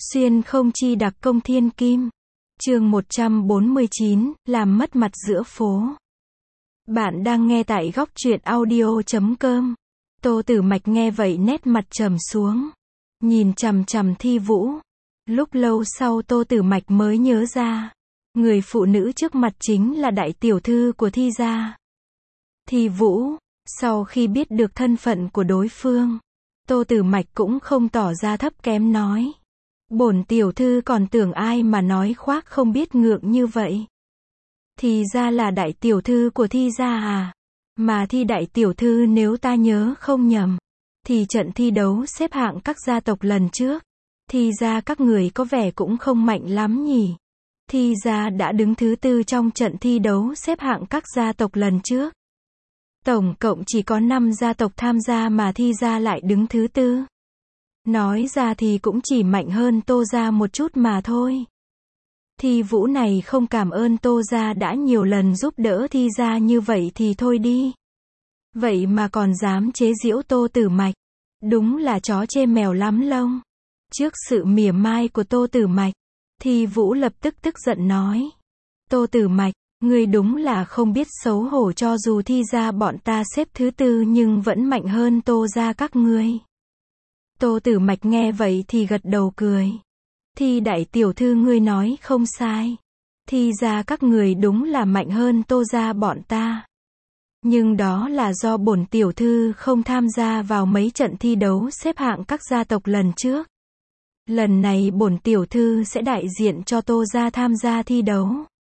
Xuyên không chi đặc công thiên kim. Chương 149, làm mất mặt giữa phố. Bạn đang nghe tại góc truyện audio.com. Tô Tử Mạch nghe vậy nét mặt trầm xuống, nhìn chằm chằm Thi Vũ. Lúc lâu sau Tô Tử Mạch mới nhớ ra, người phụ nữ trước mặt chính là đại tiểu thư của Thi gia. Thi Vũ. Sau khi biết được thân phận của đối phương, Tô Tử Mạch cũng không tỏ ra thấp kém nói: bổn tiểu thư còn tưởng ai mà nói khoác không biết ngượng như vậy. Thì ra là đại tiểu thư của Thi gia à? Mà Thi đại tiểu thư nếu ta nhớ không nhầm, thì trận thi đấu xếp hạng các gia tộc lần trước, Thi gia các người có vẻ cũng không mạnh lắm nhỉ? Thi gia đã đứng thứ tư trong trận thi đấu xếp hạng các gia tộc lần trước. Tổng cộng chỉ có 5 gia tộc tham gia mà Thi gia lại đứng thứ tư. Nói ra thì cũng chỉ mạnh hơn Tô gia một chút mà thôi. Thi Vũ này không cảm ơn Tô gia đã nhiều lần giúp đỡ Thi gia như vậy thì thôi đi. Vậy mà còn dám chế giễu Tô Tử Mạch. Đúng là chó chê mèo lắm lông. Trước sự mỉa mai của Tô Tử Mạch, Thi Vũ lập tức tức giận nói: Tô Tử Mạch, ngươi đúng là không biết xấu hổ, cho dù Thi gia bọn ta xếp thứ tư nhưng vẫn mạnh hơn Tô gia các ngươi. Tô Tử Mạch nghe vậy thì gật đầu cười. Thi đại tiểu thư ngươi nói không sai. Thi gia các người đúng là mạnh hơn Tô gia bọn ta. Nhưng đó là do bổn tiểu thư không tham gia vào mấy trận thi đấu xếp hạng các gia tộc lần trước. Lần này bổn tiểu thư sẽ đại diện cho Tô gia tham gia thi đấu.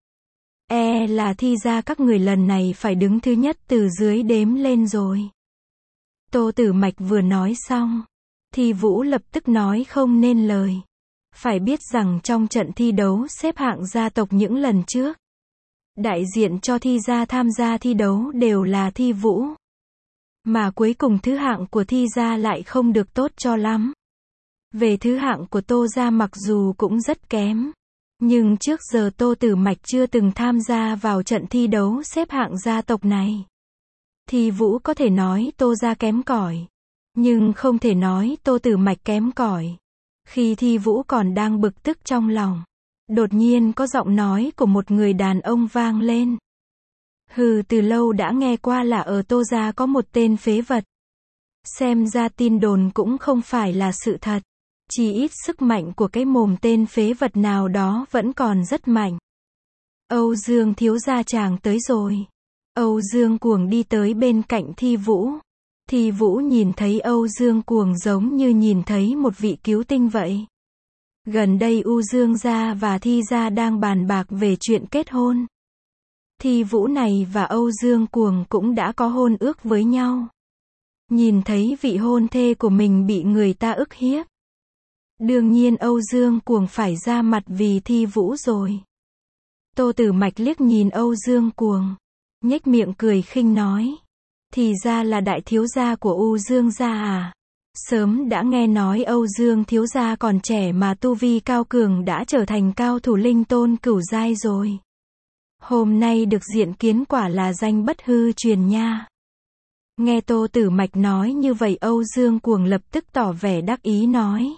Là Thi gia các người lần này phải đứng thứ nhất từ dưới đếm lên rồi. Tô Tử Mạch vừa nói xong, Thi Vũ lập tức nói không nên lời. Phải biết rằng trong trận thi đấu xếp hạng gia tộc những lần trước, đại diện cho Thi gia tham gia thi đấu đều là Thi Vũ. Mà cuối cùng thứ hạng của Thi gia lại không được tốt cho lắm. Về thứ hạng của Tô gia mặc dù cũng rất kém, nhưng trước giờ Tô Tử Mạch chưa từng tham gia vào trận thi đấu xếp hạng gia tộc này. Thi Vũ có thể nói Tô gia kém cỏi, nhưng không thể nói Tô Tử Mạch kém cỏi. Khi Thi Vũ còn đang bực tức trong lòng, đột nhiên có giọng nói của một người đàn ông vang lên. Hừ, từ lâu đã nghe qua là ở Tô gia có một tên phế vật. Xem ra tin đồn cũng không phải là sự thật. Chỉ ít sức mạnh của cái mồm tên phế vật nào đó vẫn còn rất mạnh. Âu Dương thiếu gia chàng tới rồi. Âu Dương Cuồng đi tới bên cạnh Thi Vũ. Thi Vũ nhìn thấy Âu Dương Cuồng giống như nhìn thấy một vị cứu tinh vậy. Gần đây U Dương gia và Thi gia đang bàn bạc về chuyện kết hôn. Thi Vũ này và Âu Dương Cuồng cũng đã có hôn ước với nhau. Nhìn thấy vị hôn thê của mình bị người ta ức hiếp, đương nhiên Âu Dương Cuồng phải ra mặt vì Thi Vũ rồi. Tô Tử Mạch liếc nhìn Âu Dương Cuồng, nhếch miệng cười khinh nói: thì ra là đại thiếu gia của U Dương gia à? Sớm đã nghe nói Âu Dương thiếu gia còn trẻ mà tu vi cao cường đã trở thành cao thủ linh tôn cửu giai rồi. Hôm nay được diện kiến quả là danh bất hư truyền nha. Nghe Tô Tử Mạch nói như vậy, Âu Dương Cuồng lập tức tỏ vẻ đắc ý nói: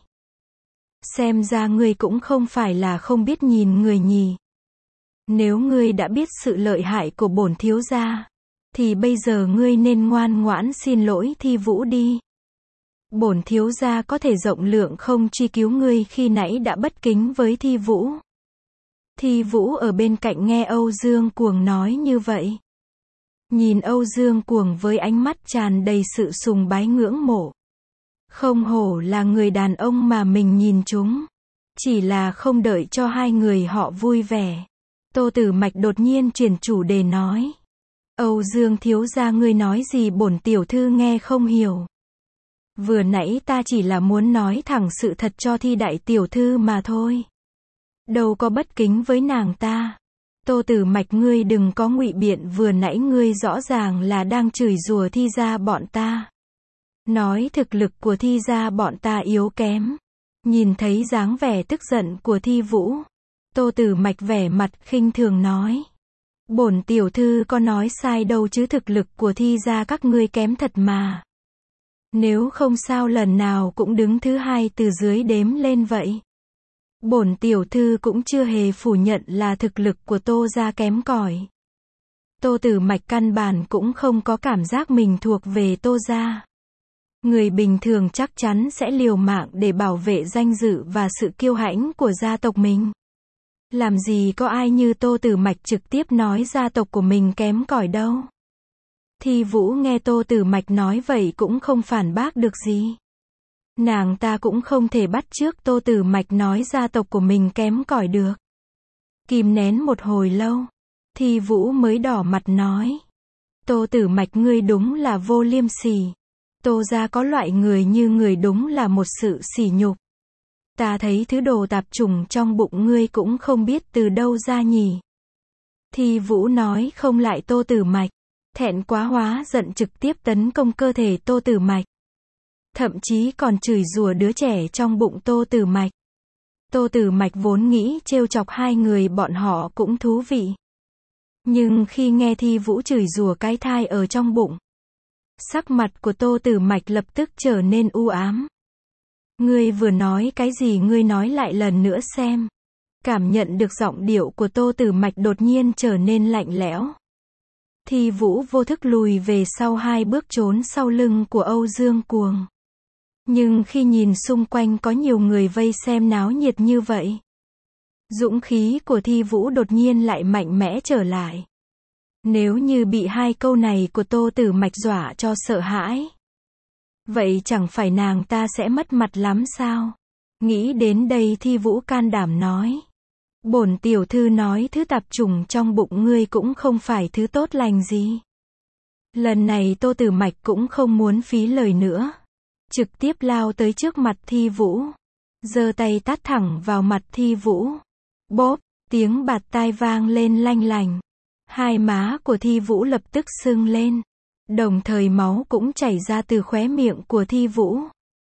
xem ra ngươi cũng không phải là không biết nhìn người nhỉ. Nếu ngươi đã biết sự lợi hại của bổn thiếu gia, thì bây giờ ngươi nên ngoan ngoãn xin lỗi Thi Vũ đi. Bổn thiếu gia có thể rộng lượng không truy cứu ngươi khi nãy đã bất kính với Thi Vũ. Thi Vũ ở bên cạnh nghe Âu Dương Cuồng nói như vậy, nhìn Âu Dương Cuồng với ánh mắt tràn đầy sự sùng bái ngưỡng mộ. Không hổ là người đàn ông mà mình nhìn trúng. Chỉ là không đợi cho hai người họ vui vẻ, Tô Tử Mạch đột nhiên chuyển chủ đề nói: Âu Dương thiếu gia ngươi nói gì bổn tiểu thư nghe không hiểu. Vừa nãy ta chỉ là muốn nói thẳng sự thật cho Thi đại tiểu thư mà thôi. Đâu có bất kính với nàng ta. Tô Tử Mạch ngươi đừng có ngụy biện, vừa nãy ngươi rõ ràng là đang chửi rủa Thi gia bọn ta. Nói thực lực của Thi gia bọn ta yếu kém. Nhìn thấy dáng vẻ tức giận của Thi Vũ, Tô Tử Mạch vẻ mặt khinh thường nói: bổn tiểu thư có nói sai đâu chứ, thực lực của Thi gia các ngươi kém thật mà. Nếu không sao lần nào cũng đứng thứ hai từ dưới đếm lên vậy. Bổn tiểu thư cũng chưa hề phủ nhận là thực lực của Tô gia kém cỏi. Tô Tử Mạch căn bản cũng không có cảm giác mình thuộc về Tô gia. Người bình thường chắc chắn sẽ liều mạng để bảo vệ danh dự và sự kiêu hãnh của gia tộc mình. Làm gì có ai như Tô Tử Mạch trực tiếp nói gia tộc của mình kém cỏi đâu. Thi Vũ nghe Tô Tử Mạch nói vậy cũng không phản bác được gì. Nàng ta cũng không thể bắt chước Tô Tử Mạch nói gia tộc của mình kém cỏi được. Kìm nén một hồi lâu, Thi Vũ mới đỏ mặt nói. Tô Tử Mạch ngươi đúng là vô liêm sỉ. Tô gia có loại người như người đúng là một sự sỉ nhục. Ta thấy thứ đồ tạp chủng trong bụng ngươi cũng không biết từ đâu ra nhỉ. Thi Vũ nói không lại Tô Tử Mạch. Thẹn quá hóa giận trực tiếp tấn công cơ thể Tô Tử Mạch. Thậm chí còn chửi rủa đứa trẻ trong bụng Tô Tử Mạch. Tô Tử Mạch vốn nghĩ trêu chọc hai người bọn họ cũng thú vị. Nhưng khi nghe Thi Vũ chửi rủa cái thai ở trong bụng, sắc mặt của Tô Tử Mạch lập tức trở nên u ám. Ngươi vừa nói cái gì, ngươi nói lại lần nữa xem. Cảm nhận được giọng điệu của Tô Tử Mạch đột nhiên trở nên lạnh lẽo. Thi Vũ vô thức lùi về sau 2 bước trốn sau lưng của Âu Dương Cuồng. Nhưng khi nhìn xung quanh có nhiều người vây xem náo nhiệt như vậy, dũng khí của Thi Vũ đột nhiên lại mạnh mẽ trở lại. Nếu như bị 2 câu này của Tô Tử Mạch dọa cho sợ hãi, vậy chẳng phải nàng ta sẽ mất mặt lắm sao? Nghĩ đến đây Thi Vũ can đảm nói. Bổn tiểu thư nói thứ tạp chủng trong bụng ngươi cũng không phải thứ tốt lành gì. Lần này Tô Tử Mạch cũng không muốn phí lời nữa. Trực tiếp lao tới trước mặt Thi Vũ. Giơ tay tát thẳng vào mặt Thi Vũ. Bóp, tiếng bạt tai vang lên lanh lành. 2 má của Thi Vũ lập tức sưng lên. Đồng thời máu cũng chảy ra từ khóe miệng của Thi Vũ.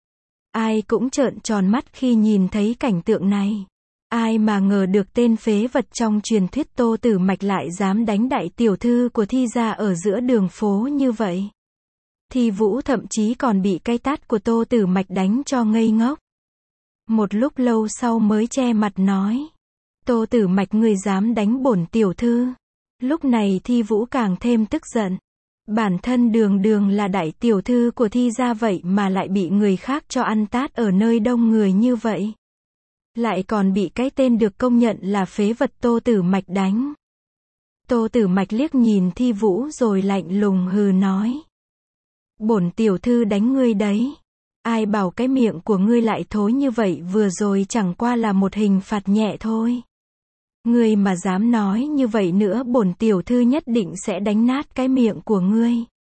Ai cũng trợn tròn mắt khi nhìn thấy cảnh tượng này. Ai mà ngờ được tên phế vật trong truyền thuyết Tô Tử Mạch lại dám đánh đại tiểu thư của Thi gia ở giữa đường phố như vậy. Thi Vũ thậm chí còn bị cái tát của Tô Tử Mạch đánh cho ngây ngốc. Một lúc lâu sau mới che mặt nói. Tô Tử Mạch ngươi dám đánh bổn tiểu thư. Lúc này Thi Vũ càng thêm tức giận. Bản thân đường đường là đại tiểu thư của Thi gia vậy mà lại bị người khác cho ăn tát ở nơi đông người như vậy. Lại còn bị cái tên được công nhận là phế vật Tô Tử Mạch đánh. Tô Tử Mạch liếc nhìn Thi Vũ rồi lạnh lùng hừ nói. Bổn tiểu thư đánh ngươi đấy. Ai bảo cái miệng của ngươi lại thối như vậy, vừa rồi chẳng qua là một hình phạt nhẹ thôi. Ngươi mà dám nói như vậy nữa, bổn tiểu thư nhất định sẽ đánh nát cái miệng của ngươi.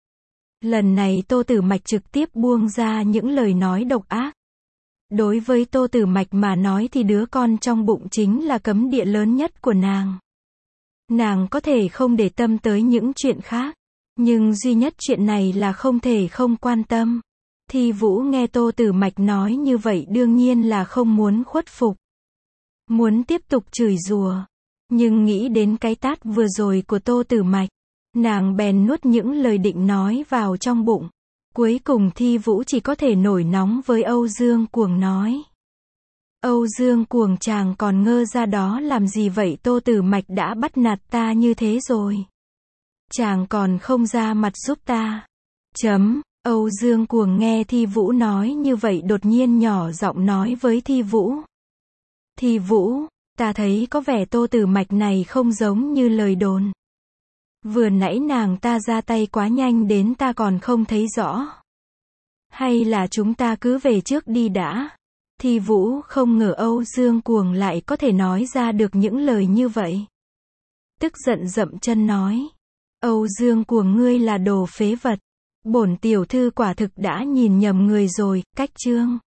Lần này Tô Tử Mạch trực tiếp buông ra những lời nói độc ác. Đối với Tô Tử Mạch mà nói thì đứa con trong bụng chính là cấm địa lớn nhất của nàng. Nàng có thể không để tâm tới những chuyện khác, nhưng duy nhất chuyện này là không thể không quan tâm. Thi Vũ nghe Tô Tử Mạch nói như vậy đương nhiên là không muốn khuất phục. Muốn tiếp tục chửi rủa, nhưng nghĩ đến cái tát vừa rồi của Tô Tử Mạch, nàng bèn nuốt những lời định nói vào trong bụng. Cuối cùng Thi Vũ chỉ có thể nổi nóng với Âu Dương Cuồng nói. Âu Dương Cuồng, chàng còn ngơ ra đó làm gì vậy? Tô Tử Mạch đã bắt nạt ta như thế rồi, chàng còn không ra mặt giúp ta. Âu Dương Cuồng nghe Thi Vũ nói như vậy đột nhiên nhỏ giọng nói với Thi Vũ. Thi Vũ, ta thấy có vẻ Tô Tử Mạch này không giống như lời đồn. Vừa nãy nàng ta ra tay quá nhanh đến ta còn không thấy rõ. Hay là chúng ta cứ về trước đi đã? Thi Vũ không ngờ Âu Dương Cuồng lại có thể nói ra được những lời như vậy. Tức giận dậm chân nói. Âu Dương Cuồng, ngươi là đồ phế vật. Bổn tiểu thư quả thực đã nhìn nhầm người rồi. Cách chương